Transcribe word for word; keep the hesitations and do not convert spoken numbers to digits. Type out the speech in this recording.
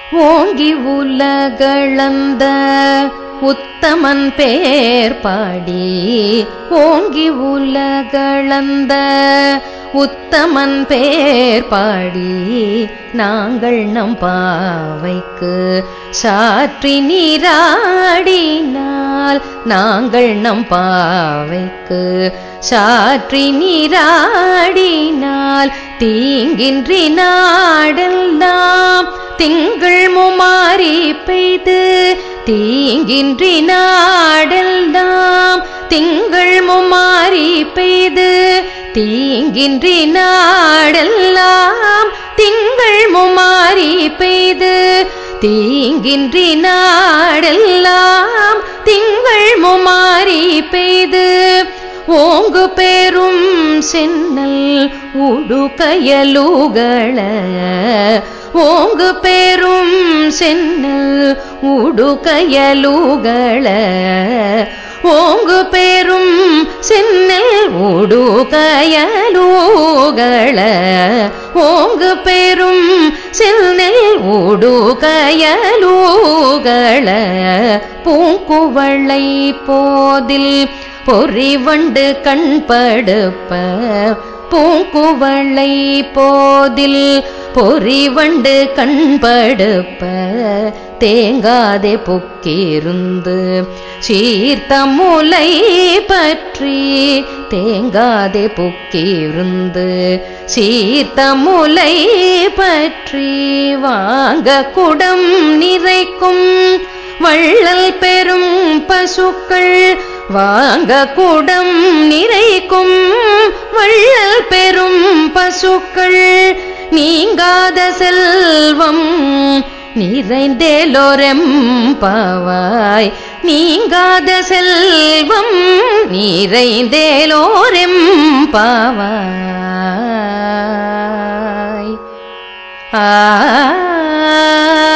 ஓங்கி உலகளந்த உத்தமன் பேர் பாடி ஓங்கி உலகளந்த உத்தமன் பேர் பாடி நாங்கள் நம் பாவைக்கு சாற்றி நீராடினால் நாங்கள் நம் பாவைக்கு சாற்றி நீராடினால் தீங்கின்றி நாடெல்லாம் திங்கள் முமாரி பெய்து தீங்கின்றி நாடெல்லாம் திங்கள் முமாரி பெய்து தீங்கின்றி நாடெல்லாம் திங்கள் முமாரி பெய்து தீங்கின்றி நாடெல்லாம் திங்கள் முமாரி பெய்து ஓங்கு பெரும் சென்னல் உடுகயலுகள ஓங்கு பெரும் சென்னல் உடுகயலுகள ஓங்கு பெரும் சென்னல் உடுகயலுகள ஓங்கு பெரும் சென்னல் உடுகயலுகள பூங்குவளை போதில் பொறிவண்டு கண்படுப்ப பூங்குவளை போதில் பொறிவண்டு கண்படுப்ப தேங்காதே புக்கிருந்து சீர்த்த முலை பற்றி தேங்காதே புக்கிருந்து சீர்த்த முலை பற்றி வாங்க குடம் நிறைக்கும் வள்ளல் பெரும் பசுக்கள் வாங்க குடம் நிறைக்கும் வள்ளல் பெரும் பசுக்கள் நீங்காத செல்வம் நிறைந்தேலோரெம்பாவாய் நீங்காத செல்வம் நிறைந்தேலோரெம்பாவாய் ஆ